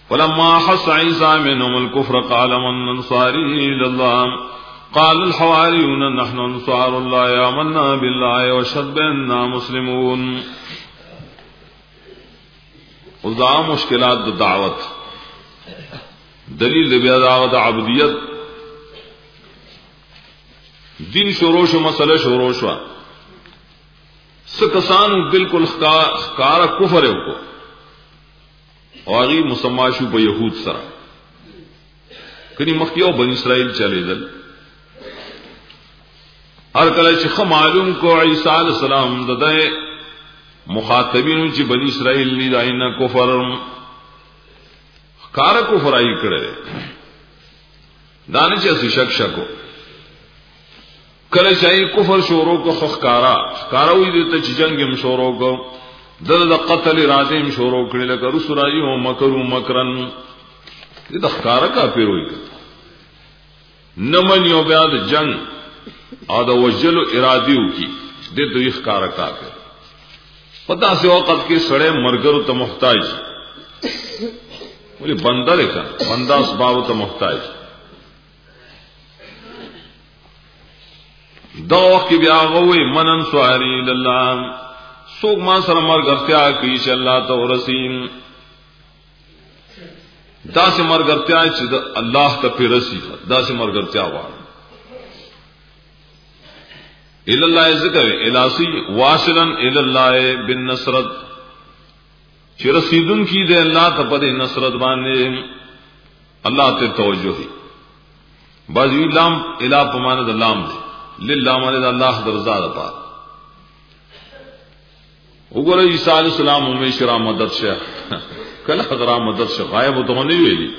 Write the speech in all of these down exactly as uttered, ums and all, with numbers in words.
فلما حس عيسى منهم الكفر قال من انصاري الى الله قال الحواريون نحن انصار الله آمنا بالله واشهد بأننا مسلمون. وذا مشکلات دعوت دلیل بیا دعوت عبودیت دین شروع شو مسئلہ شروع شو سکسانو بالکل خکارا کفر ہے کو واغی مسماشو با یہود سرا کنی مخیو بن اسرائیل چلے دل ہر کله چې خو معلوم کو عیسی علیہ السلام دغه مخاطبینو چې بنی اسرائیل نه داینه کفر کار کفر ای کړه دانه چې شک شکو کله چې کفر شروع کو خخکارا کارا وې د چې جنگ هم شروع کو د قتل اراده هم شروع کړل لکه رسولای او مکرو مکرن دې د خکارا کافر وې نمن یو بیا د جنگ او د وجلو ارادیو کی د دوی ښکارا کافر پتا سه وخت کې سړی مرګرو ته محتاج ولې بنده لکه بنده اسباب ته محتاج دا وخت بیا غوي منن سواری الله سوق ما سره مرګرتیا کوي چې الله ته ورسین دا سه مرګرتیا چې الله ته پیرسی دا سه مرګرتیا وایي الى الله ذکر الاسی واصلا الى الله بالنصرت چې رسیدون کی دے الله ته په نصرت باندې الله ته توجه دي بعضی لام الی په معنا د لام دي لله معنا د الله د رضا ده وګوره عیسی علیہ السلام هم شرا مدد شه کله حضرا مدد شه غایب ته نه ویلي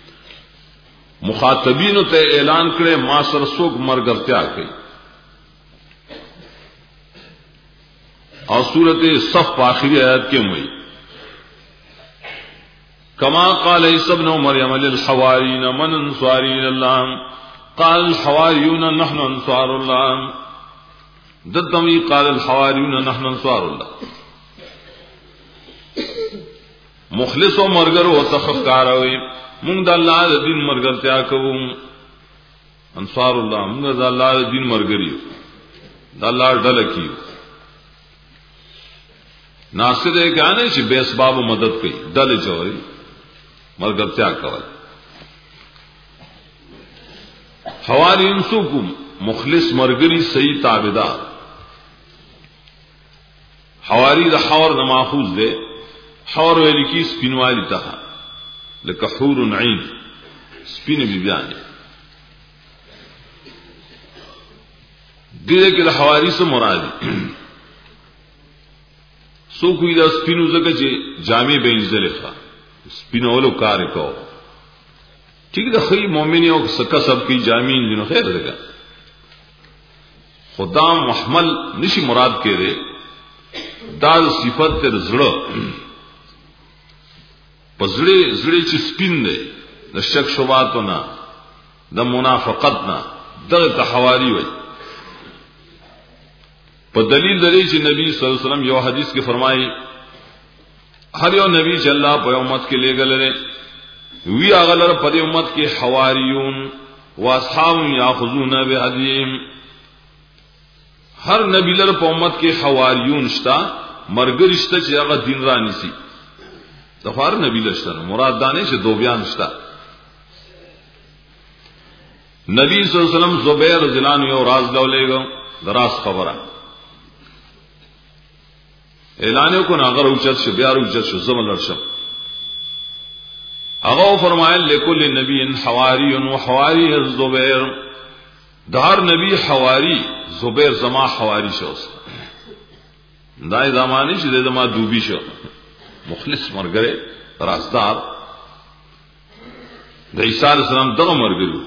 مخاطبین ته اعلان کړي ما سر سوق مرګرتیا کوي اور سورت صف آخری آیات کے ہوئی کما قال عیسی ابن مریم للحواریین من انصاری اللہ قال الحواریون نحن انصار اللہ دتوی قال الحواریون نحن انصار اللہ مخلص و مرگر و تخفکار ہوئی منگ دا اللہ دا دین مرگرتیا کوو انصار اللہ منگ دا اللہ دا دین مرگری دا اللہ ڈلکیو ناصر ہے کہ آنے چی بے اسباب و مدد کی دل چوری مرگرتیا کول حواری انسو کو مخلص مرگری صحیح تابدار حواری دا حور دا ماخوذ دے حور ویلی کی سپینوالی تہا لکا حور عین سپین بی بیانی دیدے کہ دا حواری سے مرادی سو کوئی دا سپینو زکا چے جامع بین زلفا سپینو ولو کار کو ٹھیک دا خی مومنی او سکا سب کی جامع جنو خیر دکا خدا محمل نشی مراد کے دے دا صفت تر زڑا پا زڑے زڑے چی سپین دے دا شک شباتو نا دا منافقت نا دا تحواری وی پر دلیل دلی چې نبی صلی اللہ علیہ وسلم یو حدیث کے فرمائی ہر یو نبی چې اللہ پر امت کے لے گلے وی اغلر پر امت کے حواریون و اصحاب یاخذون بہدیہم ہر نبی لر پر امت کے حواریون شتا مرگر شتا چې هغه دین را نیسی دفار نبی لشتا مراد دانے چې دو بیان شتا نبی صلی اللہ علیہ وسلم زبیر رضی اللہ عنہ یو راز لو لے گا دراز خبرہ اعلان کو ناغر اوچت شو بیار اوچت شو زمن لرشم اغاو فرمائل لکل نبی حواری و حواری زبیر دار نبی حواری زبیر زما حواری شوست دای زمانی شو زما دوبی شو مخلص مرگرے راستار دا عیسی علیہ السلام دغه مرګلو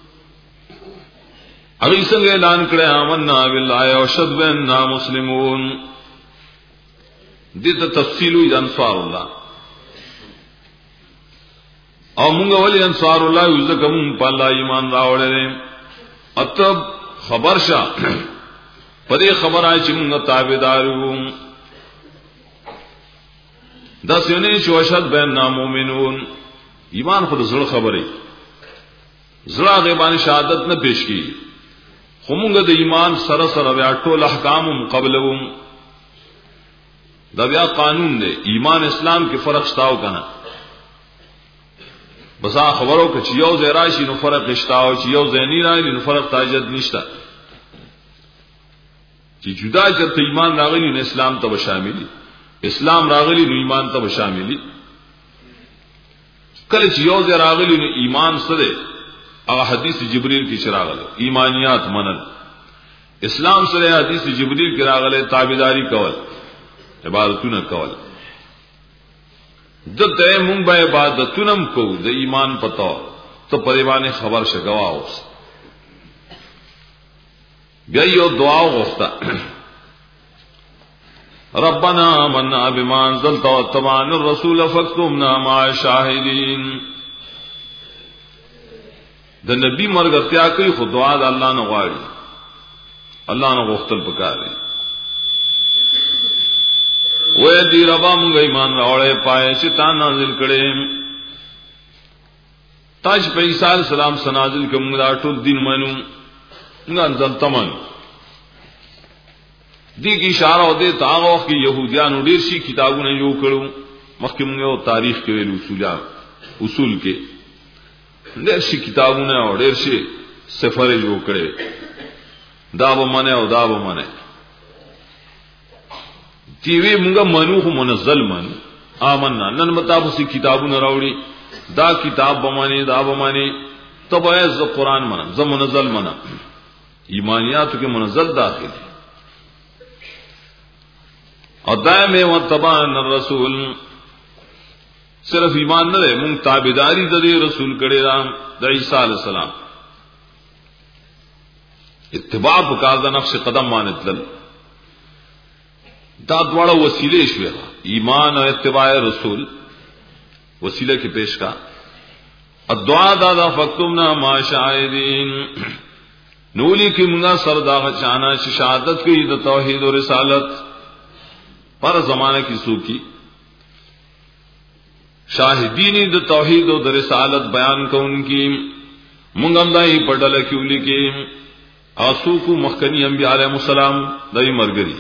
هغه څنګه اعلان کړی آمنا بالله او شهد بأننا مسلمون دې ته تفصیل وی انصار الله او موږ ولې انصار الله یو ځکه موږ په الله ایمان راوړل اتب خبر شه پدې خبره چې موږ تابعدار وو دا سونه چې وشهد بأننا مؤمنون ایمان خود زړه خبره زړه غیبان شهادت نه پیش کی خمونګه د ایمان سره سره بیا ټول احکام مقبلوم دا بیا قانون دی ایمان اسلام کې فرق شتاو کنه بس خبرو کې چې یو ځای راشي نو فرق شتاو چې یو ځای نه راځي نو فرق تاجد نشته چې جدا چرته ایمان راغلی نو اسلام ته شاملي اسلام راغلی نو ایمان ته شاملي کله چې یو ځای راغلی نو ایمان سره هغه حدیث جبرئیل کې شراغله ایمانیات منل اسلام سره حدیث جبرئیل کې راغله تابعداري کول عبادتونه کول دته مونږ به عبادتونم کو د ایمان پتا ته پریوانه خبر شګوا اوس بیا یو دعا وغوښته ربنا آمنا بما انزلت واتبعنا الرسول فاكتبنا مع الشاهدين د نبی مرګتیا کوي خو دعا د الله نه غواړي الله نه غوښتل پکاري وې دی ربا مونږ ایمان راوړې پای چې تا نازل کړي تاج په عیسی السلام سنازل کوم دا ټول دین منو نازل تمن دې کی اشاره و دې تاغو کې يهوديانو ډېر شي کتابونه جوړ کړو مخکې موږ تاریخ کې ویلو اصول اصول کې ډېر شي کتابونه او ډېر شي سفر جوړ کړي دا به منه او دا به منه چې وی موږ منو خو منزل منو آمنا نن متابسي کتابونه راوړي دا کتاب به معنی دا به معنی تبع ز قرآن منم ز منزل منم ایمانیات کې منزل داخل او دائم و تبعنا الرسول صرف ایمان نه ده مونږ تابعداري د رسول کړي را د عیسی علی السلام اتباع وکړه د نفس قدم باندې دا دواړه وسیله شوه ایمان او اتباع رسول وسیله کې پیش کا الدعاء دادا فکتمنا ما شاهدین نولی کی منگا سردا چانا شہادت کی د توحید و رسالت پر زمانہ کی سو کی شاہدین د توحید و رسالت بیان کو ان کی منگم دائی پڑل کیولی کی آسو کو مخکنی انبیاء علیہ السلام دائی مرگری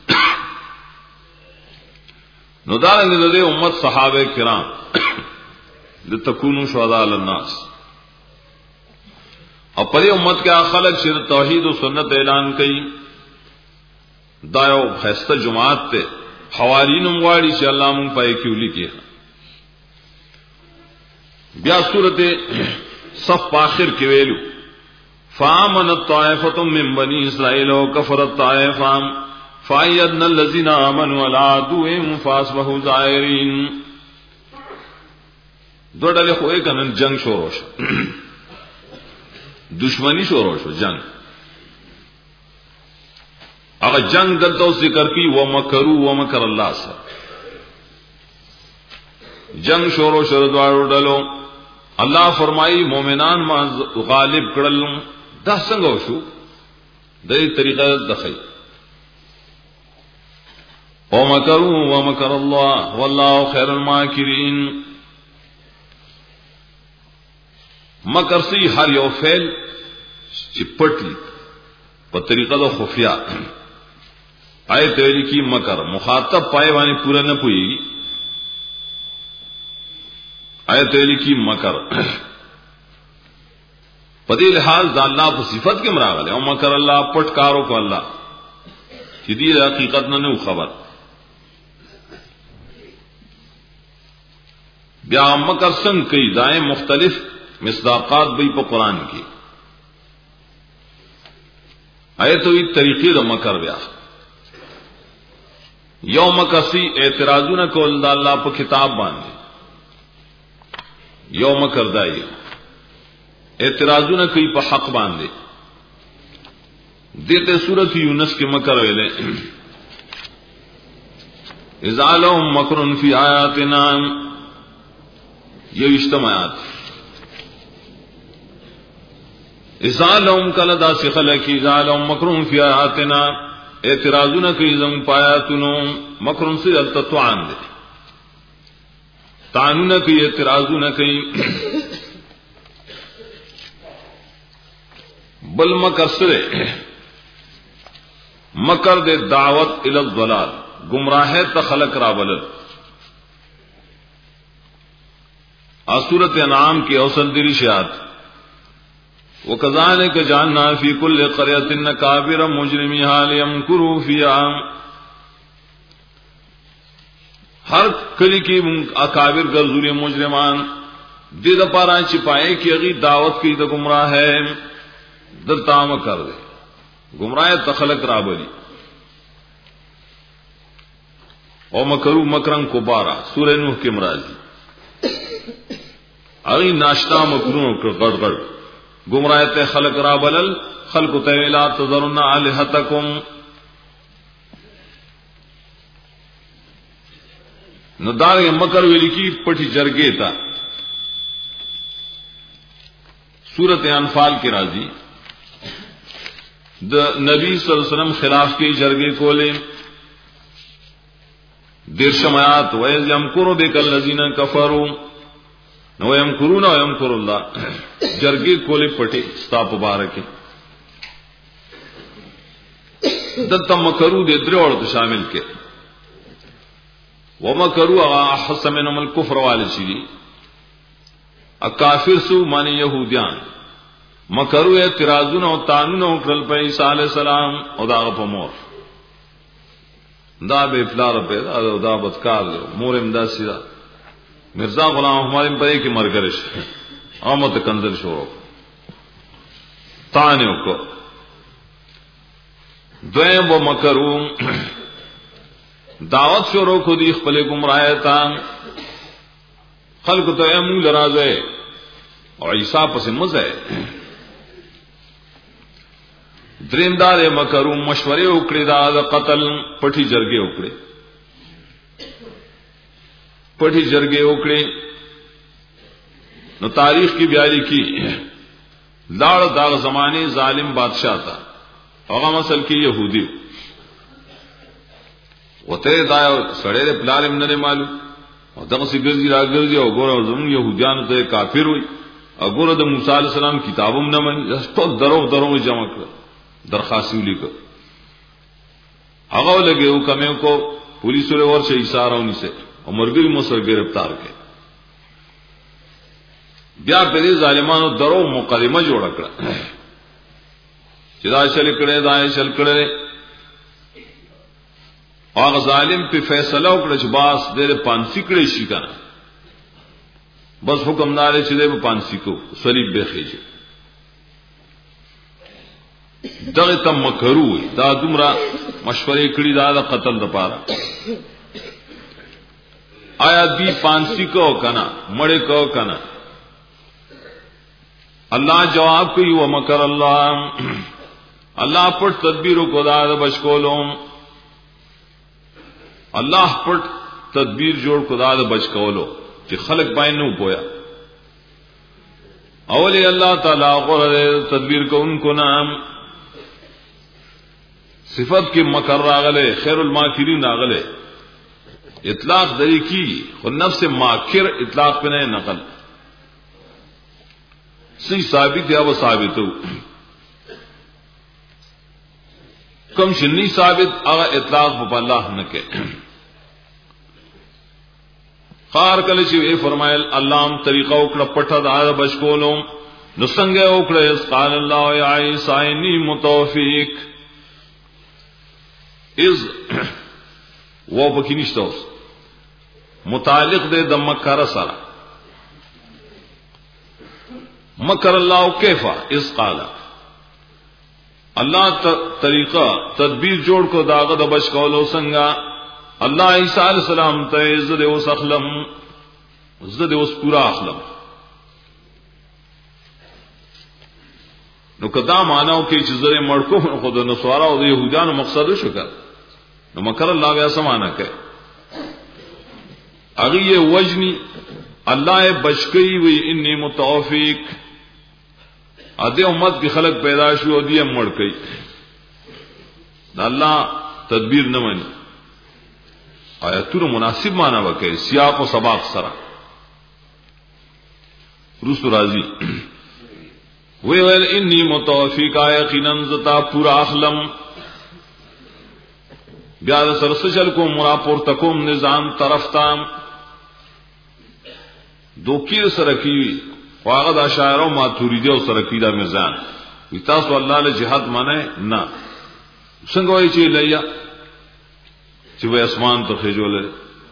نو دارنگ دے امت صحابہ کرام لتکونوا شهداء علی الناس اور پری امت کے خلق شر توحید و سنت اعلان کئی دایو خیستہ جماعت تے حوارین امواڑی سے اللہ من پائے کیولی کیا بیا صورت صف آخر کے ویلو فآمنت طائفۃ من بنی اسرائیل وکفرت طائفہ فأیدنا الذین آمنوا علی عدوهم فاصبحوا ظاہرین دو ڈلے خوئے کنن جنگ شروع شو دشمنی شروع شو جنگ اگر جنگ دلتا ذکر کی ومکروا ومکر اللہ سر جنگ شروع شروع دوارو ڈلو اللہ فرمائی مومنان ما غالب کڑل دا سنگو شو دری طریقہ دخی ومکروا ومکر اللہ واللہ خیر الماکرین مکر سی ہر یو فعل چپٹلی په طریقہ دو خفیہ آئے تیری کی مکر مخاطب پائے وانی پورا نہ پوئی آئے تیری کی مکر پدی لحاظ دا اللہ په صفت کے مراغل ہے او مکر اللہ پٹ کارو کو اللہ چیدی حقیقت نہ نو خبر بیا مکر سنگ کئی دائیں مختلف مصداقات بھی پا قرآن کی آئے تو یہ طریقے دا مکر بیا یو مکر سی اعتراضو نہ کول دا اللہ پا کتاب باندے یو مکر دائی اعتراضو نہ کئی پا حق باندے دیتے سورت یونس کے مکر ویلے اذا لهم مکر فی آیاتنا یہ اجتماعات ازالهم کلا دا سخلکی ازالهم مکرون فی آیاتنا اعتراضون کی زم پایاتنو مکرون سی التطوعان دے تانو نہ کوي اعتراضو نہ کوي بل مکر سره مکر دے دعوت الی الضلال گمراہ تخلق را بلل سورۃ انعام کی اوسط درشات وکذالک جعلنا فی کل قریۃ اکابر مجرمیها لیمکروا فیها ہر کلی کی اکابر گرزوری مجرمان دے دا پارا چپائے کی اگی دعوت کی دا گمراہ ہے در تام کر دے گمراہ تخلق رابلی او مکرو مکرن کو بارا سورہ نوح کے مرازی اگی ناشتہ مکرون گڑ گڑ گمراہ تے خلق رابلل خلق تے لا تذرن الہتکم نو دار مکر ویلی کی پٹھی جرگے تا سورۃ انفال کے راضی د نبی صلی اللہ علیہ وسلم خلاف کی جرگے کولے درشم آیات وَإِذْ يَمْكُرُ بِكَ الَّذِينَ كَفَرُوا وَيَمْكُرُونَ وَيَمْكُرُ اللَّهُ جرگے کولے پٹھی ستا مبارک دتا مکرو دے درے اور شامل کے ومکروا احسن منهم الكفر والے چیزی اکافر سو مانی یہودیان مکرو اعتراضون و تانون اکرل پہ عیسیٰ علیہ السلام او دا غپ مور دا بے پلار پہ دا, دا بدکار دے مور امداد سیدہ مرزا غلام ہمارے پہ ایک مرگرش آمد کنزل شروع تانیوں کو دویم و مکرو دعوت شروع کو دی خپل گمراہ تا خلق تو امو لرازے اور عیسیٰ پس مزے دریندار مکرو مشورے اکڑے دا, دا قتل پٹھی جرگے اکڑے پٹھی جرگے اکڑے نو تاریخ کی بیاری کی لاڑ داغ زمانے ظالم بادشاہ تھا اغام اصل کی یہودی وتے دا سڑے دے پلالم نہ معلوم او دغه سی ګرځي را ګرځي او ګور زمون يهوديان ته کافر وي او ګور د موسی عليه السلام کتابم نه مني ټول درو درو جمع کړ درخواست ولیکو هغه لګیو کمه کو پولیس له ورشه اشاره ونی سے او مرګي مصر گرفتار کړ بیا په دې ظالمانو درو مقدمه جوړ کړه چې دا شل کړه دا شل کړه اور ظالم پہ فیصلہ اکڑا چھ باس دیر پانسی کڑے شی کنا بس حکم دارے چھ دے پانسی کو صلیب بے خیجے دغی تم مکرو ہوئی دا دمرا مشورے کڑی دا دا قتل دا پارا آیا دی پانسی کو کنا مڑے کو کنا اللہ جواب کی ومکر اللہ اللہ پر تدبیروں کو دا دا بشکولوں اللہ پٹ تدبیر جوڑ کو داد بچ کولو کہ خلق پائے نو پویا اولی اللہ تعالی غور تدبیر کو ان کو نام صفت کے مکر راغلے خیر الماکرین راغلے اطلاق دری کی خود نفس ماکر اطلاق پہ نہیں نقل سی ثابت یا وہ ثابت ہو کم شنی ثابت اغا اطلاق پا اللہ نکے خار کلی چی اے فرمائل اللہم طریقہ اکڑا پٹھا دا بشکولوں نسنگے اکڑا اس قال اللہ یا عیسیٰ انی متوفیق از وہ پکی نشتا اس متعلق دے دا مکر سارا مکر اللہ کیفا اس قالا اللہ طریقہ تدبیر جوڑ کو داغ دا بشکولو سنگا اللہ عیسیٰ علیہ السلام تے زد اس اخلم زد اس پورا اخلم نو کدا ماناو کہ چیزیں مڑکو خود نسوارا او یہودیان مقصد شکر نو مکر اللہ ویسا مانا کہ اگی یہ وجنی اللہ بچکئی وی انی متوفیق ادے امت کی خلق پیدا شو دی مڑ گئی اللہ تدبیر نہ مانی آیا تو مناسب مانا وکے سیاق و سباق سرا رسو راضی وی ویل انی متوفیقا یقینا زتا پورا اخلم بیا د سرسجل کو مرا پورته کوم نظام طرف تام دوکیر سره کی واغه د شاعرو ماتوریدی او سره کی دا میزان وی تاسو الله له جهاد معنی نه څنګه وای چې لیا چې وې اسمان ته خجول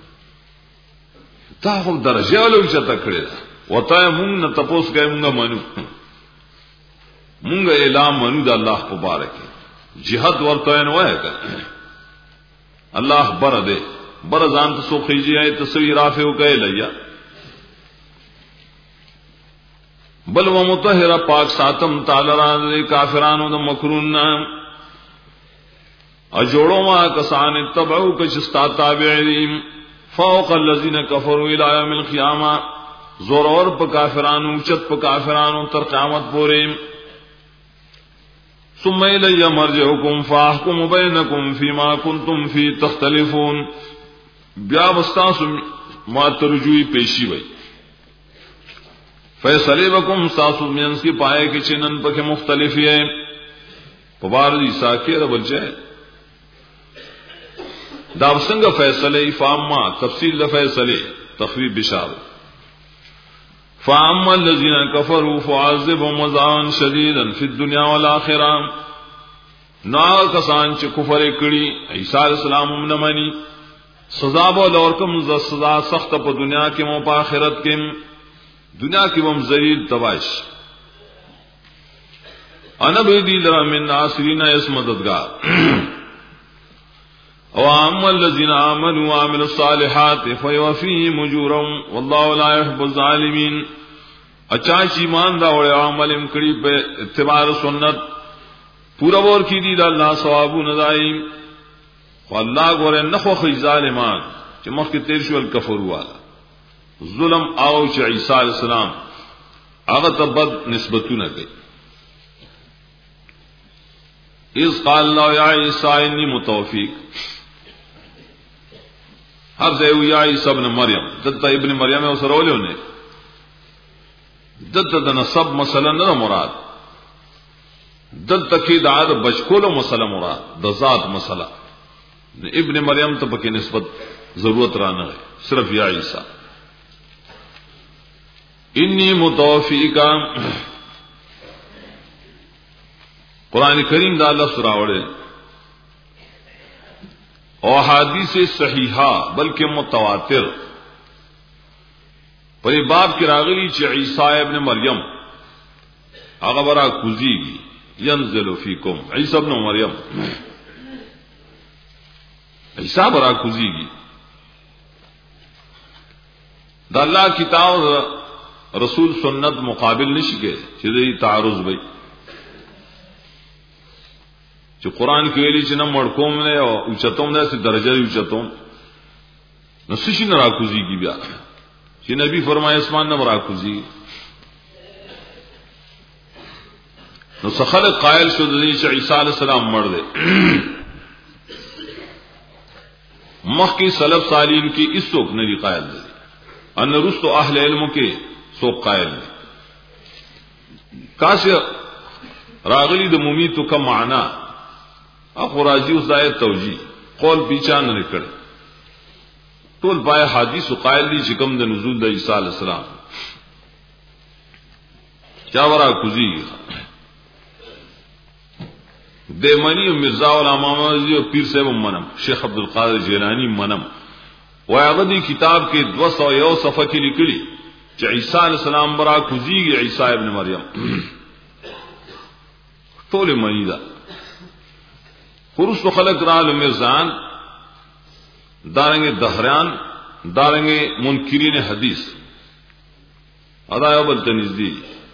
تا هم درجه ولو چې تا کړی وته مونږ نه تپوس کوي مونږ منو مونږ اعلان منو د الله مبارک جهاد ورته نه وای الله بر دے بر ځان ته سو خيږي اي تصویر رافعو کوي لیا بل و مطهر پاک ساتم تعالی را کافرانو د مکرون ا جوړو ما کسان تبعو کشستا تابعین فوق الذين كفروا الى يوم القيامه زور اور په کافرانو چت په کافرانو تر قیامت پورې ثم الي مرجعكم فاحكم بينكم فيما كنتم فيه تختلفون بیا واستاسو ما ترجوی پیشی وای فیصله وکم ساسو مینس کی پائے کہ چنن پکې مختلف یې په بار دي ساکه ربجه دا څنګه فیصله فاما تفصیل د فیصله تخویب بشار فاما الذين كفروا فعذبهم عذابا شديدا في الدنيا والاخره نا کسان چې کفر کړي عیسی علیہ السلام نه مانی سزا به لورکم ز سزا سخت په دنیا کې مو په آخرت کې دنیا کې هم ذلیل تباش انا به دي لرا من ناصرین اس مددگار او اما الذين امنوا وعملوا الصالحات فيوفيهم اجورهم والله لا يحب الظالمين اچھا ایمان دا اور عمل کړي په اتباع سنت پورا ور کی دي الله ثواب نزایم والله ګور نه خو خي ظالمان چې مخکې تیر شو الکفر والا ظلم او چې عیسی علیہ السلام هغه تبد نسبتونه کوي اذ قال الله يا عيسى اني متوفيق هر ځای یا عیسی ابن مریم دته ابن مریم او سره ولونه دته د نسب مسله نه مراد دته کې د عاد بچکولو مسله مراد د ذات مسله ابن مریم ته پکې نسبت ضرورت را نه صرف یا عیسی انی متوفیکا قرآن کریم دا اللہ سورہ وڑے اور حدیث صحیحہ بلکہ متواتر پر باب کی راغلی چ عیسی ابن مریم هغه برا کوزیږي ينزل فیکم عیسی ابن مریم عیسی برا کوزیږي دا الله کتاب رسول سنت مقابل نشي کې چې دې تعارض وي چې قران کې ویلي چې نه مړکوم نه او چتوم نه سي درجه یو چتوم نو سشي نه راکوزي کی بیا چې نبی فرمایي اسمان نه راکوزي نو څخه قائل شو چې عیسی علی السلام مړ دی مخکې سلف صالحین کې هیڅوک نه دی قائل دي ان رسو اهل علم کې سو قائل کاش راغلی د مومیتو کا معنا اخو راضی او زائد توجیه قول پیچان نه کړ ټول پای حدیث قائل دي چې کوم د نزول د عیسی علی السلام چا ورا کوزي د منی مرزا علماء او پیر صاحب منم شیخ عبد القادر جیلانی منم وایغه دی کتاب کې دو سو یو صفحه کې لیکلي چې عیسی علیہ السلام برا کوزیږي عیسی ابن مریم ټول معنی دا خروس خلق را لمرزان دارنګ دهران دارنګ منکرین حدیث ادا یو بل تنزدی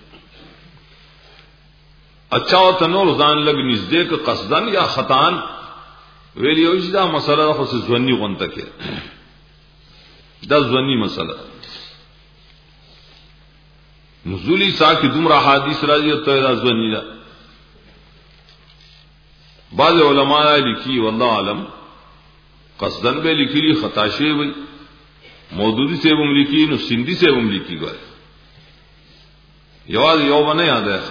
اچھا او تنور ځان لګ نږدې ک قصدن یا خطان ویلی او دا مسله خو ځونی غونته کې دا ځونی مسله نزولی سا کی دومره حدیث راځي ته دا ځونی دا بعض علماء لیکي والله علم قصدن به لیکلي خطا شی وي مودودی سے هم لیکي نو سیندی سے هم لیکي ګوره یواز یو باندې یاد ہے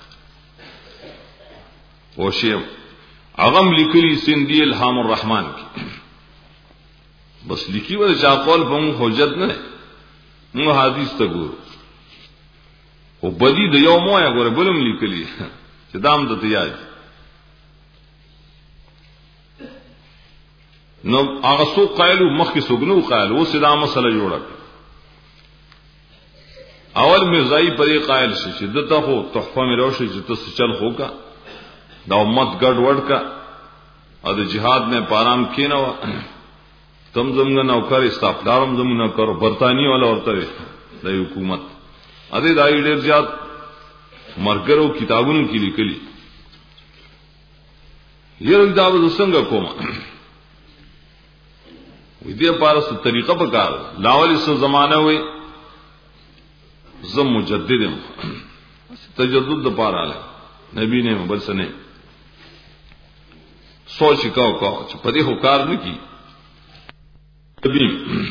وشیم اغم لیکلی سندی الهام الرحمن کی بس لیکي و چا قول په مو حجت نه مو حدیث ته ګورو او بدی د یو مو یا ګوره بلم لیکلی چې دام د تیاج نو هغه سو قایلو مخکې سګنو قایل و سدا مسله جوړه اول مرزای پرې قائل شي چې دته خو تحفه مې روشي چې تاسو چل خوکا دا امت ګډ وډ کا او د جهاد نه پارام کینو تم زمغه نوکر استافدارم زمونه کرو برتانی والا ورته د حکومت ا دې دای ډیر زیات مرګرو کتابونو کې لیکلي یره دا به څنګه کومه وې دې پارس طریقه په کار لاولې سو زمانہ وې زم مجددم تجدد د پاره له نبی نے بل سنه سوچ کاو کاو چې په دې هو کار نه کی نبی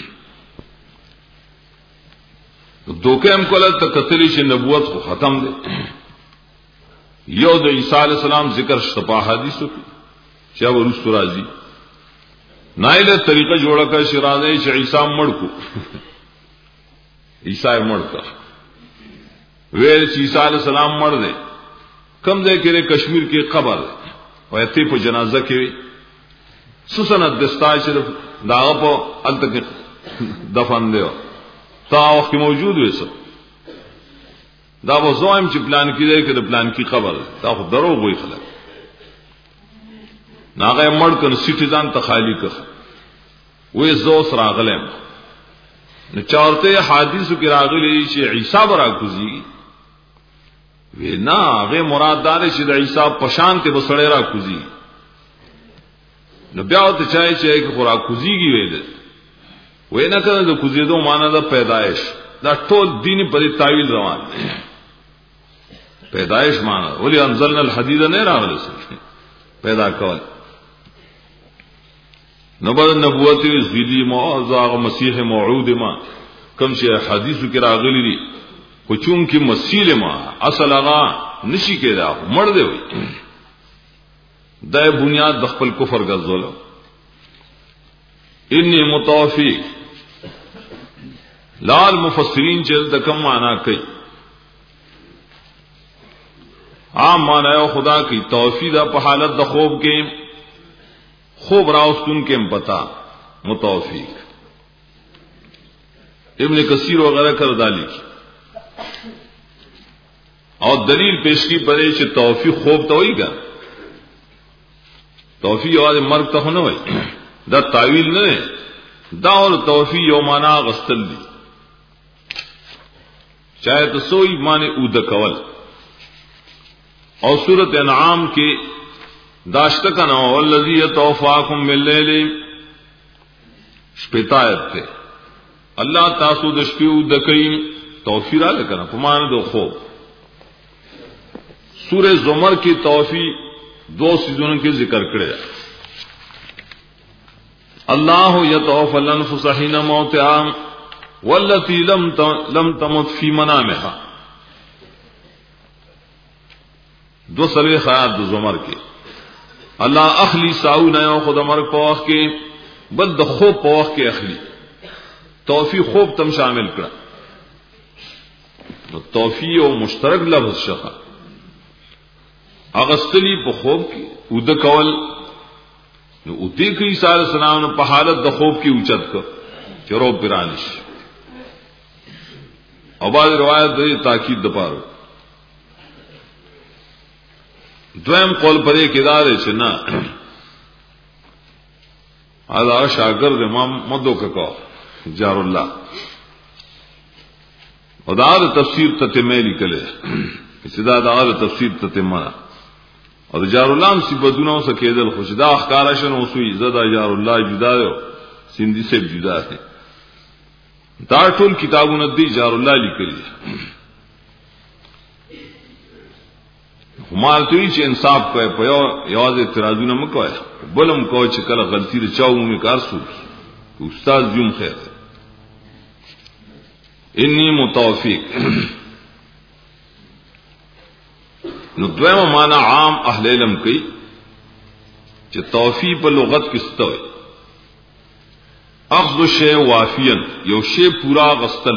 دوکه هم کوله ته کتلی چې نبوت خو ختم دی یو د عیسی علی السلام ذکر شپه حدیثو چې ورستو راځي نایله طریقه جوړه کړ چې راځي چې عیسی مړ کو عیسی مړ کا ویل چې عیسی علیہ السلام مړ دی کم ځای کې کشمیر کې قبر او ته په جنازه کې سسنت دستا چې داغه په الته دفن دی تا وخت موجود وېسه دا و زویم چې پلان کې دی کې د پلان کې قبر دا خو دروغ وي خلک ناغه مړ کړ سټیزان ته خالی کړ وې زوس راغلم نو چارته حدیثو کې راغلي چې عیسی برا کوزي وینا هغه مراد دار چې د عیسی په شان ته وسړی را کوزي نو بیا ته چای چې خورا کوزيږي ویل وینا کړه د کوزیدو معنا د پیدایش دا ټول دیني په تعویل روان پیدایش معنا ولي انزلنا الحديد نه راغلی پیدا کول نو بل نبوت زیدی موعظه مسیح موعود ما کوم چې حدیثو کې راغلي دي خو چون کې مسیح ما اصل هغه نشي کېدا مړ دی وي دا بنیاد د خپل کفر غزول انی متوفی لال مفسرین چې د کوم معنا کوي عام معنا یو خدا کی توفی دا په حالت د خوب کې خوب راوستون کې هم پتا متوفیق ابن کثیر وغیرہ کر دالی اور دلیل پیش کی پڑے چې توفیق خوب ته وایي ګا توفیق یوازې مرګ ته نه وایي دا تعویل نه دا اور توفیق یو معنا غستل دي چاہے تو سوئی معنی اود کول اور سورۃ انعام کے داشتکنا والذی یتوفاکم باللیل شپیتایت تے اللہ تاسو د شپې اود کئ توفیق را لکنا پمان دو خوب سورہ زمر کی توفیق دو سیزونوں کے ذکر کرے اللہ یتوفى الانفس حين موتها والتي لم لم تمت في منامها دو سلوی خیات دو زمر کے اللہ اخلی ساو نیو خود مرگ پوخ کے بل د خوب پوخ کے اخلی توفیق خوب تم شامل کرا توفیق و مشترک لفظ شخا اغسطلی پا خوب کی او د کول او دیکھ عیسی علیہ السلام نے پا حالت د خوب کی اوچت کر چرو پرانش او بعض روایت دے تاکید دپارو دویم قول پرې کې دار چې نه ادا شاګرد امام مدو کا جار الله او دا د تفسیر ته تملی کله چې دا د تفسیر ته تمنا او جار الله هم صفاتونو څخه کېدل خوش دا احکار شنو سوی زدا جار الله جدا یو سیندی سے جدا ہے دا ټول کتابونه دی جار الله لیکلي همال توی چې انصاف کوي په یو یواز اعتراضونه مکوي بلم کوي چې کله غلطی رچاو مې کار سو استاد جون خیر انی متوفیق نو دویمه معنا عام اهل علم کوي چې توفی په لغت کې ستوي اخذ شی وافیا یو شی پورا غستل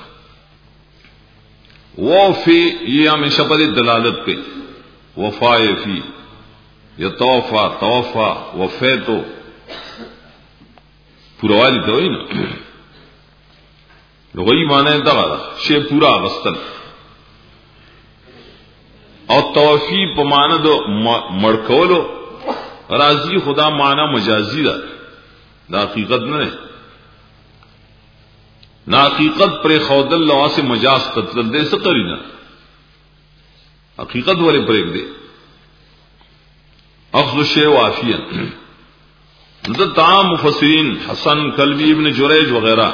وفی یہ ہمیشہ پر دلالت کوي وفای فی یتوفا توفا وفیتو پورا والی ته وایي نه لغوی معنی دا شی پورا غستل او توفی په معنی د مړکولو راضی خدا معنی مجازی ده دا حقیقت نه نا حقیقت پر خود الله سے مجاز قتل دے سے قرینا حقیقت والے پر ایک دے اخذ الشیء وافیا حضرت عام مفسرین حسن کلبی ابن جریج وغیرہ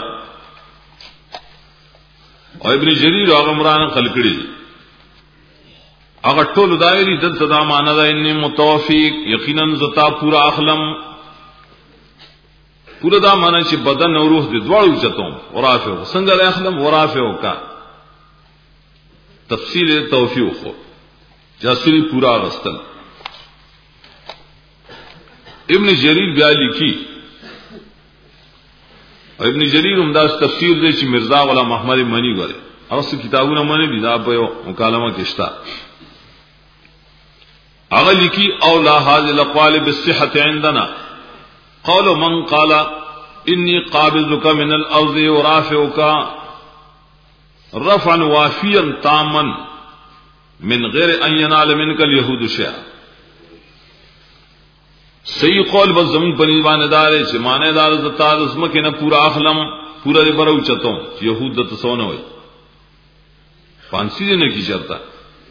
اور ابن جریر اور عمران قلقڑی اگر ټول دایری دلته دا معنا ده ان متوفیق یقینا زتا پورا اخلم پورا دا معنا چې بدن او روح دې دواړو چتوم ورافه څنګه اخلم ورافه وکا تفسیر توفیق خو جاسری پورا غستل ابن جریر بیا لیکي ابن جریر هم دا تفسیر دې چې مرزا ولا محمد منی غره اوس کتابونه باندې دا په مکالمه کې شتا اغلی کی اولا هذه الاقوال بالصحه عندنا قول من قال اني قابضك من الارض ورافعك رفعا وافيا تاما من غير ان ينال منك اليهود شيئا صحیح قول بس زمون پنی باندې دار چې معنی دار زتا اسم کې نه پورا اخلم پورا دې برو چتو يهود د تسونه وي فانسی نه کی چرتا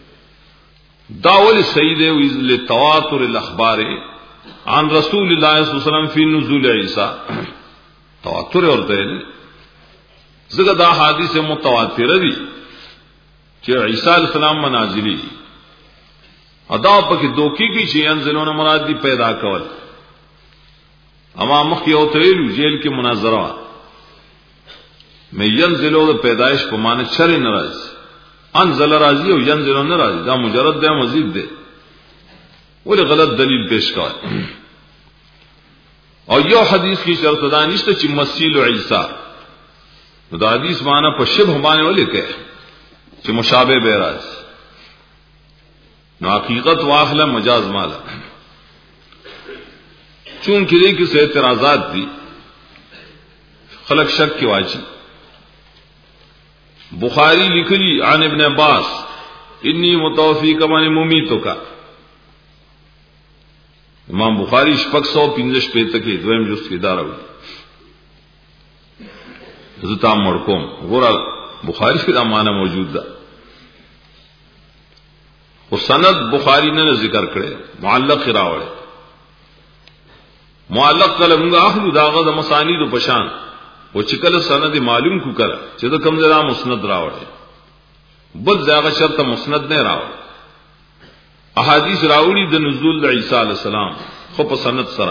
داول سید لتواتر الاخبار عن رسول الله صلی الله علیه وسلم فی نزول عیسی تواتر ورته نه زګه دا حدیث متواتر دي چې عیسی علیہ السلام منازلی ادا پکې دوکي کی چې انزلون مراد دی پیدا کول اما مخ یو تیل جیل کې مناظره مې ينزلو د پیدائش په معنی چر ناراض انزل راضی او ينزل ناراضی دا مجرد ده مزید ده ولې غلط دلیل پیش کړ او یو حدیث کی شرط ده نشته چې مسیل عیسی دا حدیث معنی په شبه باندې ولې کوي چې مشابه به راځي نو حقیقت واخله مجاز مالا چون کې دې کې څه اعتراضات دي خلق شک کې واجب بخاری لکھلی عن ابن عباس انی متوفیک من ممیتک امام بخاری شپږ سو پنځه شپږ کې دویم جز کې دارو زتا مړکوم ګور بخاری کې دا معنی موجود ده او سند بخاری نے ذکر کړي معلق راوړي معلق کلمغه اخلو داغه د مسانید په شان او چې کله سند معلوم کو کړه چې د کوم ځای مسند راوړي بل ځای شرط مسند نه راوړي احادیث راوړي د نزول عیسی علی السلام خو په سند سره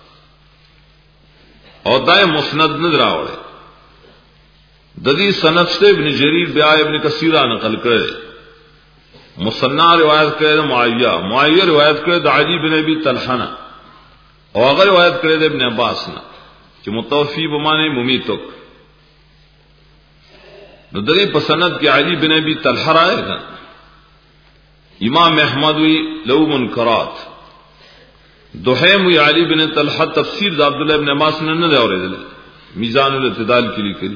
او دای مسند نه راوړي د دې سند ته ابن جریر بیا ابن کثیر نقل کړي مصنع روایت کړي معاویہ معاویہ روایت کړي د علی بن ابي طلحه او هغه روایت کړي د ابن عباس نه چې متوفی بمانه ممیتک نو دغه په سند کې علی بن ابي طلحه راغی امام احمد وی لو منکرات دوحیم وی علی بن طلحه تفسیر د عبد الله ابن عباس نه نه اوریدل میزان الاعتدال کې لیکلي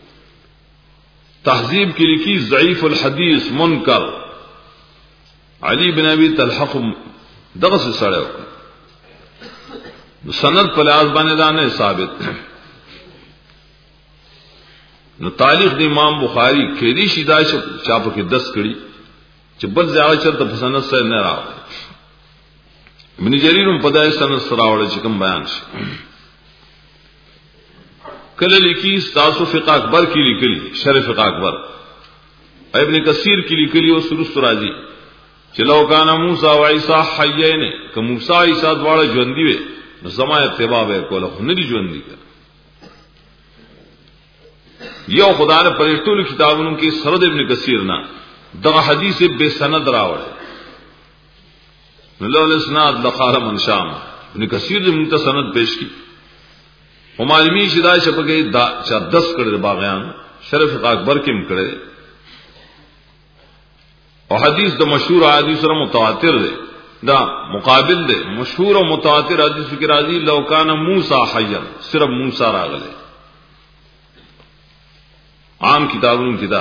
تهذیب کې لیکي ضعیف الحديث منکر علی بن ابي طلحه دغه څه سره سند په لحاظ باندې دا نه ثابت نو تاریخ د امام بخاری کې دي شیدا چا په کې دس کړي چې بل ځای چرته په سند سره نه راوړي ابن جریر په دای سند سره راوړي چې کوم بیان شي کله لیکي تاسو فقہ اکبر کې لیکلي شرح فقہ اکبر ابن کثیر کې لیکلي او سورۃ راضی چې لو کان موسی او عیسی حیین که موسی عیسی دواړه ژوند دي نو زما اتباع به کوله خو نه دي ژوند دي یو خدای په ټولو کتابونو کې سرد ابن کثیر نه دغه حدیث به سند راوړل لول اسناد لقال من شام ابن کثیر نے منتسند پیش کی معلومی شدای شپگی دا چا دس کړه باغیان شرف اکبر کې مکړه او حدیث د مشهور حدیث سره متواتر دی دا مقابل دی مشهور او متواتر حدیث کې راځي لو کان موسی حیا صرف موسی راغله عام کتابونو کې دا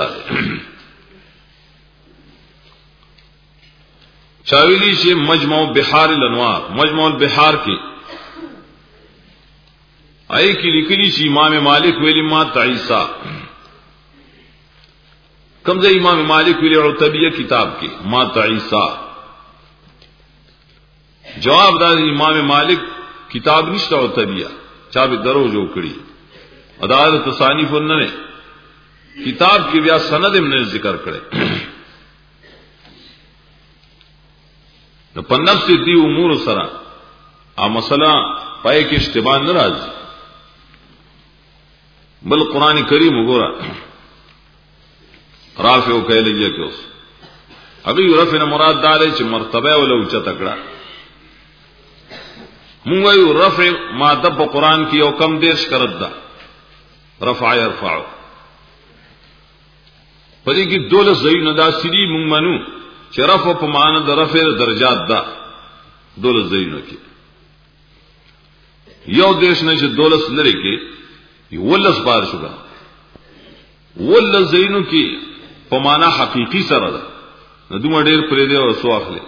چاویلی شی مجمع بحار الانوار مجمع البحار کی آئی کی لکلی شی امام مالک ویلی ما تعیسا کمزے امام مالک ویلی عطبیہ کتاب کی ما تعیسا جواب دا امام مالک کتاب نشتا عطبیہ چاپ درو جو کڑی عدالت تصانیف انہوں نے کتاب کی بیا سند من ذکر کرے پنب سے دی امور سرا آ مسئلہ پائے کہ اشتباہ ناراض بل قرآن کریم گورا رافع او کہہ لیجیے کہ اس ابھی رفع مراد دارے چ مرتبہ ولا اونچا تکڑا منگو رفع ما دب قرآن کی او کم دیش کرد دا رفع يرفع پدې کې دولس ځای نه دا سری مونږ منو چې رفع په معنا د رفع درجات دا دولس ځای نه کې یو دیش نه چې دولس لري کې ولس بار شوګه ولس ځای نو کې په معنا حقيقي سره ده نو دومره ډېر پرې دی او سو اخلي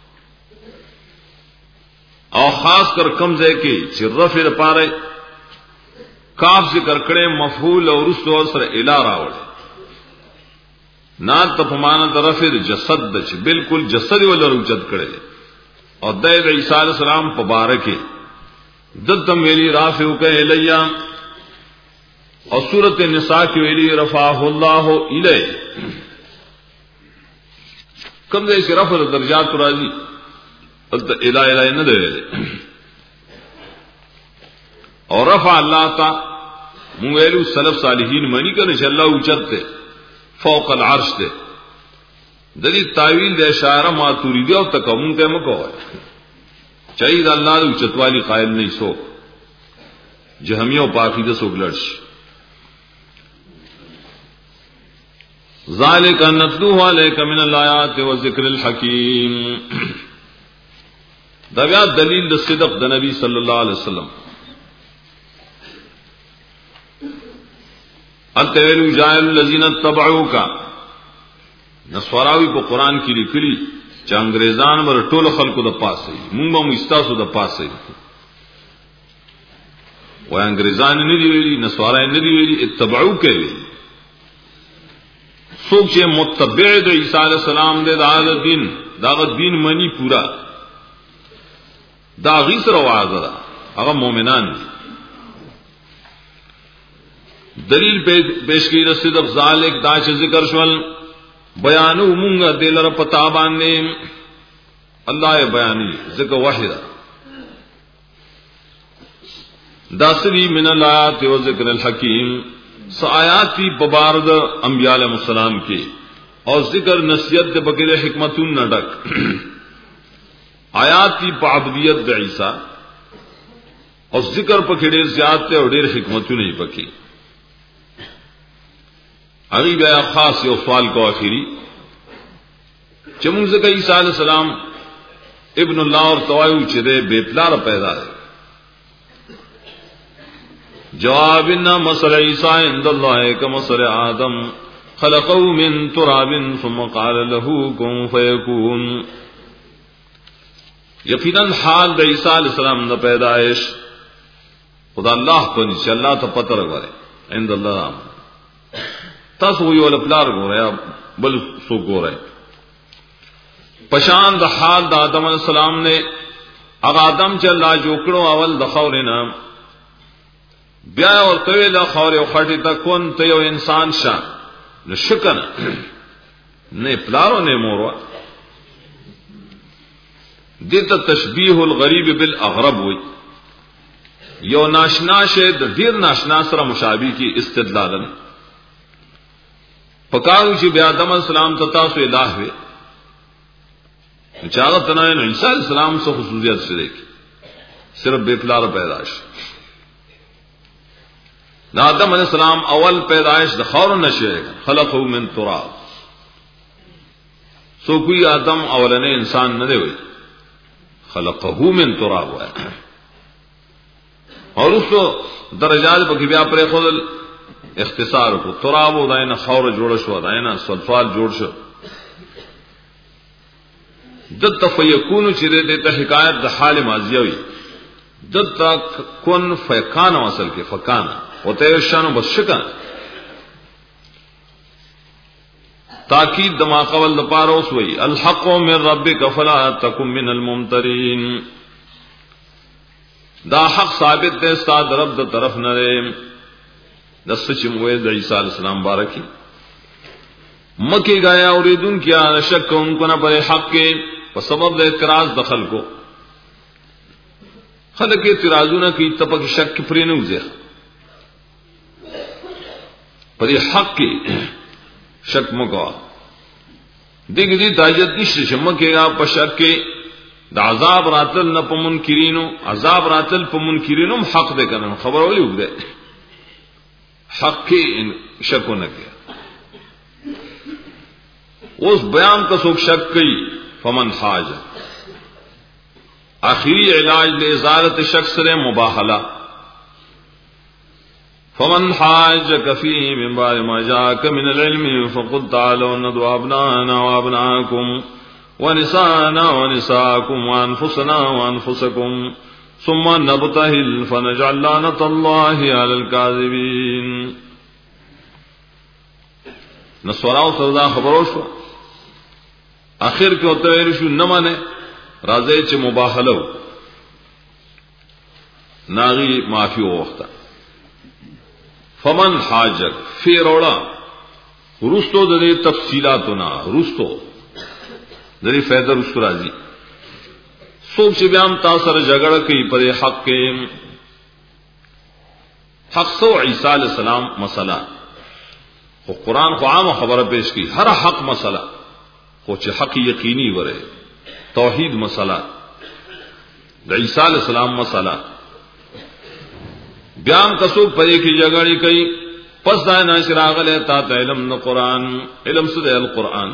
او خاص کر کم ځای کې چې رفع لپاره کاف ذکر کړي مفعول او رسو سره اله راوړي نات تفمان طرف جسد دچ بالکل جسد ولا رجت کړي او د عیسی علیہ السلام مبارکه دتم ویلی رافع کئ الیا او سورۃ النساء کی ویلی رفعه الله الی کوم دې چې رفع درجات راځي الته الی الی نه دی او رفع الله تا مونږ ویلو سلف صالحین معنی کړي چې الله اوچته فوق العرش دے دلی تعویل دے اشارہ ماتوریدی او تکمون تے مکو ہے چاہید اللہ دے چتوالی قائل نہیں سو جہمیوں پاکیدہ سو گلڑش ذالک نتلوہ علیک من الآیات و ذکر الحکیم دویات دلیل دا صدق دا نبی صلی اللہ علیہ وسلم التویلو جائل الذین اتبعوک نصوراوی په قران کې لیکلي چې انګريزان ور ټول خلکو د پاسه مونږ هم استاسو د پاسه و انګريزان نه دی ویلي نصوارای نه دی ویلي اتبعوک ویلي څوک چې متبع د عیسی علی السلام د دغه دین دغه دین منی پورا دا غي سره واځه هغه مؤمنان دي دلیل پیش کی رسید اب ذالک دا چې ذکر شول بیانو مونږه دلر پتا باندې الله بیانی ذکر واحده داسری من الایات و ذکر الحکیم سآیات کی ببارد انبیاء علیہ السلام کی اور ذکر نصیحت دے بغیر حکمتون نہ ڈک آیات کی پابدیت دے عیسیٰ اور ذکر پکڑے زیادت اور ډېر حکمتون نہیں پکی ابھی گیا خاص یو سوال کو آخری چمون سے کہ عیسیٰ علیہ السلام ابن اللہ اور توایو چدے بے پلار پیدا ہے جواب ان مثل عیسیٰ عند اللہ کمثل آدم خلقه من تراب ثم قال له كن فيكون یقینا حال د عیسیٰ علیہ السلام د پیدائش خدا اللہ کو نہیں اللہ تو پتہ لگا عند اللہ تاسو یو ول پلار ګوریا بل سو ګورای پشان د حال د آدم علیہ السلام نے هغه آدم چې الله جوړو اول د خورنا بیا ورته له خور او خټی ته کون ته یو انسان شان نو شکن نه پلارو نه موروا دته تشبیه الغریب بالاغرب وی یو ناشنا شه د ډیر ناشنا سره مشابه کی استدلالن پکاو چې بیا آدم السلام ته تاسو الہ وي چاغت نه عیسی علیہ السلام سے خصوصیت شته کی صرف بے پلار پیدائش. دا آدم علیہ السلام اول پیدائش د خور نشه خلقه من تراب. سو کوئی آدم اولنے انسان نہ دے ہوئی خلقه من تراب ہوا ہے. اور اس کو درجات پکې بیا پرې خودل اختصار کو تراب و داینا خور جوړ شو داینا سلفال جوړ شو. دد تفیکون چې دې ته حکایت د حال ماضیه وي دد تک کن فیکان اصل کې فکان ہوتے شانو بشکا تاکید دما قول د پاروس وی الحق من ربک فلا تکن من الممترین. دا حق ثابت دے استاد رب د طرف نه د سچ موې د عیسی علیہ السلام بارکی مکه گایا اوریدون کیا شک ان کو نہ پر حق کے په سبب د اعتراض دخل کو خلک اعتراضونه کی تپک شک پرې نه وځي پر حق کی شک مکو دیګ دې دایت نشته شمکه گا په شک کې د عذاب راتل نه په منکرینو عذاب راتل په منکرینو حق دې کنه خبر ولي وګده حق کې شک نه کې اوس بیان کا څوک شک کوي فمن حاج آخری علاج لازالت شخص سے مباہلہ فمن حاجك فيه من بعد ما جاءك من العلم فقل تعالوا ندعو أبناءنا وأبناءكم ونساءنا ونساءكم وأنفسنا وأنفسكم ثم نبتهل فنجعل لعنة الله على الكاذبين. نسوراو سودا خبرو شو آخر کې ہوتے ویل شو نه مانه راځي چې مباهله ناغي معافي وخته فمن حاجک فی روڑا رستو دے تفصیلاتنا رستو دے فیض رستو راضی سوک سے بیام تاثر جگڑ کی پر حق کے حق سو عیسیٰ علیہ السلام مسئلہ خو قرآن خو عام خبر پیش کی ہر حق مسئلہ خو چھ حق یقینی ورے توحید مسئلہ عیسیٰ علیہ السلام مسئلہ بیان کسو پدے کی جگڑی کئی پس دائے ناشراغ لیتا تا علم نہ قرآن علم سدے القرآن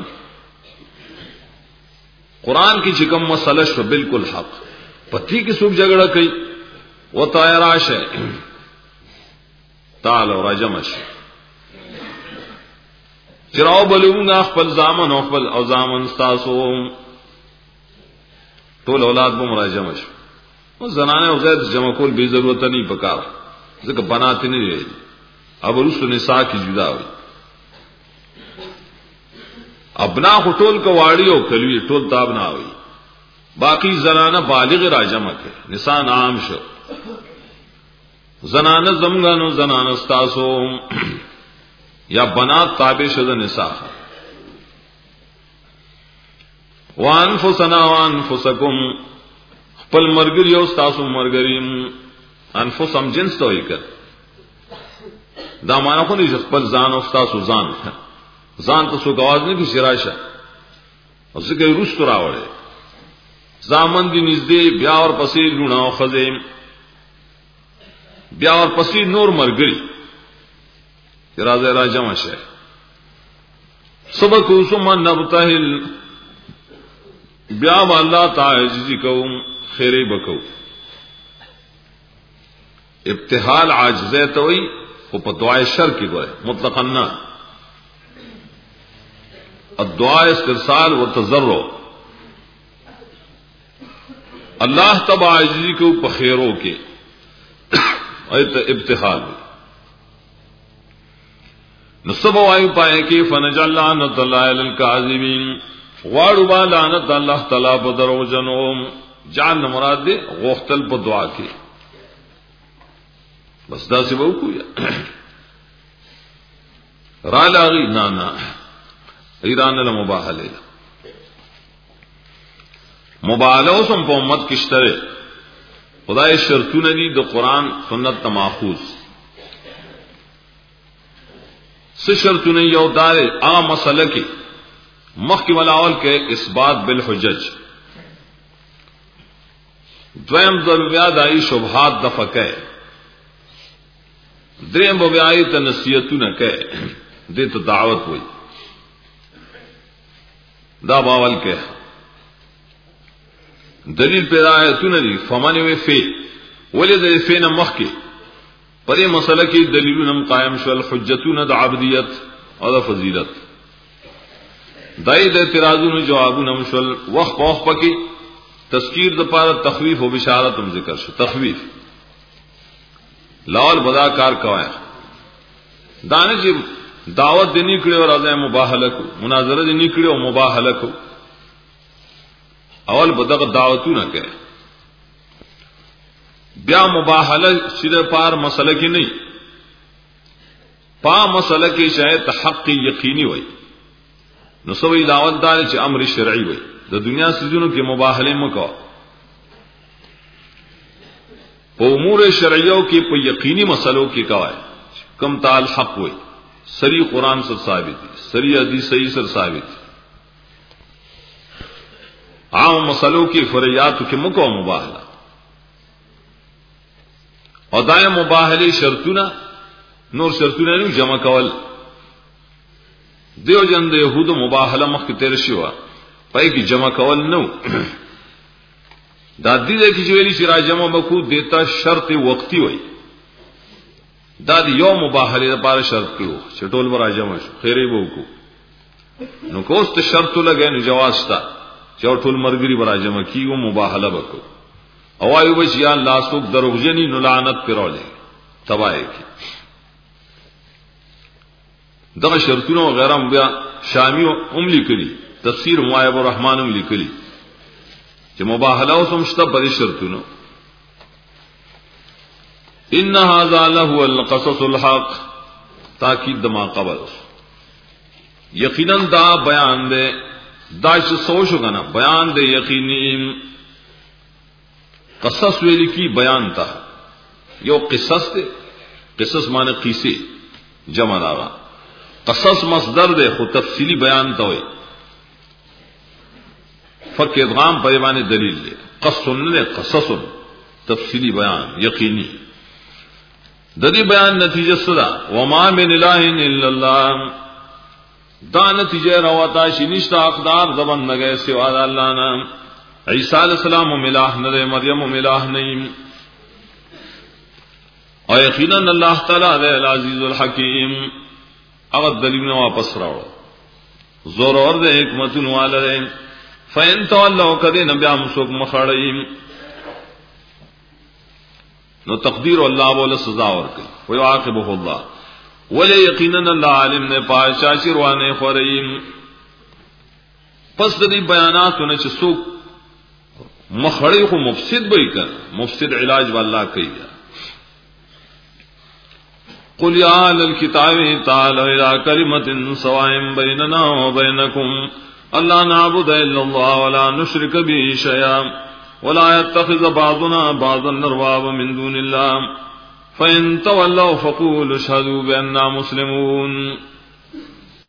قرآن کی چکم مسئلہ شو بالکل حق پتھی کی سوک جگڑا کئی وہ تائراش ہے تال اور رجمش چراؤ بلوں گا اخپل زامن اخپل او زامن ستاسو طول اولاد بم راجمش وہ زنانے او زید جمع کول بے ضرورت نہیں پکار ذکر بناتے نہیں رہے اب رسل نساء کی جدا ہوئی ابنا کو ٹول کا واڑی ہو کلوی ٹول تابنا ہوئی باقی زنانہ بالغ راجمک ہے نسان عام شو زنانہ زمگانو زنانہ ستاسو یا بنات تابع شد نساء وانفسنا وانفسکم خپل مرګری او ستاسو مرګریم انفسم جنس تو ہی کر دا مانا کو نہیں خپل ځان او ستاسو ځان ځان ته سو گواز نه کی شراشا او څه کوي روس راوړي زامن دی نږدې بیا اور پسې لونه او خزه بیا اور پسې نور مرګری راځه راځه ماشه سبق ثم نبتهل بیا الله تعالی کوم خیره بکو ابتحال عاجزه تو وي او په دعای شر کې ګوره مطلقاً نه الدعاء استرسال و تضرع اللہ تبع عاجزی کو په خیرو کې ایت ابتحال نصب وایو پائے کہ فنجعل لعنت الله علی الکاذبین غواړو با لعنت الله تعالی په درو جنو جان مراد دے غختل په دعا کې بس دا سی وو کو یا را لاغي نانا ایران له مباهله مباهله سم په امت کشتره خدای شرطونه دي د قران سنت تماخوذ س شرطونه یو دار عام مسله کې مخکې ولاول کې اثبات بالحجج دویم ضرب بیا دای شبهات دفقه دریم بیا ای ته نصیحتونه کوي دې ته دعوت وای دا باول کې دلیل پیدا آیتونه دي فمن وی فی ولې د فی نه مخ کې پرې مسله کې دلیلونه قائم شول حجتونه د عبدیت او د فضیلت دای د اعتراضونو جوابونه مشول وخت په وخت پکې تذکیر د پاره تخویف او بشارت هم ذکر شو تخویف لاول بدا کار کوي دانه چې دعوت دینی کړي او راځي مباهله کو مناظره دینی کړي او مباهله کو اول بدغه دعوتونه کوي بیا مباهله چې د پار مسله کې نه پا مسله کې شاید حق یقیني وي نو سوې دعوت دار چې امر شرعي وي د دنیا سيزونو کې مباهله مکو په امور شرعیو کې په یقیني مسلو کې کوي کم تعال حق وي سری قرآن سے ثابت ہے سری حدیث صحیح سے ثابت ہے عام مسلوں کی فرعیات کے مکو مباہلہ اور دائیں مباہلی شرطونه نور شرطونه نو جمع کول دیو جن د یهود مباهله مخ کې تیر شو پای کې جمع کول نو دا دې کې چې ویلي چې را جمع مکو دیتا شرط وقتی وای دا د یو مباهله لپاره شرط کیو چې ټول ورا جمع شو خیره وو کو نو کوست شرط لګې نو جواز تا چې ټول مرګري ورا جمع کیو مباهله وکړو او ایو بچ یا الله سوک دروغجنی نو لعنت پرولې تبای کی دغه شرطونه وغیرہ بیا شامی هم لیکلي تفسیر معایب الرحمن هم لیکلي چې مباهله او سمشته په شرطونو ان هذا له القصص الحق تاکید دما قبل یقینا دا بیان دے دا چې سوچو کنه بیان دے یقینی قصص ویل کی بیان تا یو قصص دے قصص معنی قصے جمع راغا قصص مصدر دے خو تفصیلی بیان تا ہوئے فک ادغام پیمانے دلیل دے قصص نے قصص تفصیلی بیان یقینی ددی بیان نتیجہ صدا وما من الہ الا اللہ دا نتیجہ رواتا شنشتا اقدار زبان نگئے سوا دا اللہ نام عیسیٰ علیہ السلام ملاح ندے مریم ملاح نہیں اور یقینا اللہ تعالی دے العزیز الحکیم اگر دلیل نے واپس راو زور اور دے حکمت والے فین تولوا کدے نبی امسوک مخڑیم نو تقدیر اللہ بولا سزا ورکی ویعاقبہ اللہ ولی یقینا اللہ عالم نے پاشا شروانے خوریم پس دی بیاناتو نے چسوک مخڑی خو مفسد بئی کر مفسد علاج واللہ کئی گیا قل یا اہل الکتاب تعالوا الى کلمۃ سواء بیننا وبینکم اللہ نعبد الا اللہ ولا نشرک به شیئا ولا يتخذ بعضنا بعضا اربابا من دون الله فإن تولوا فقولوا اشهدوا بأننا مسلمون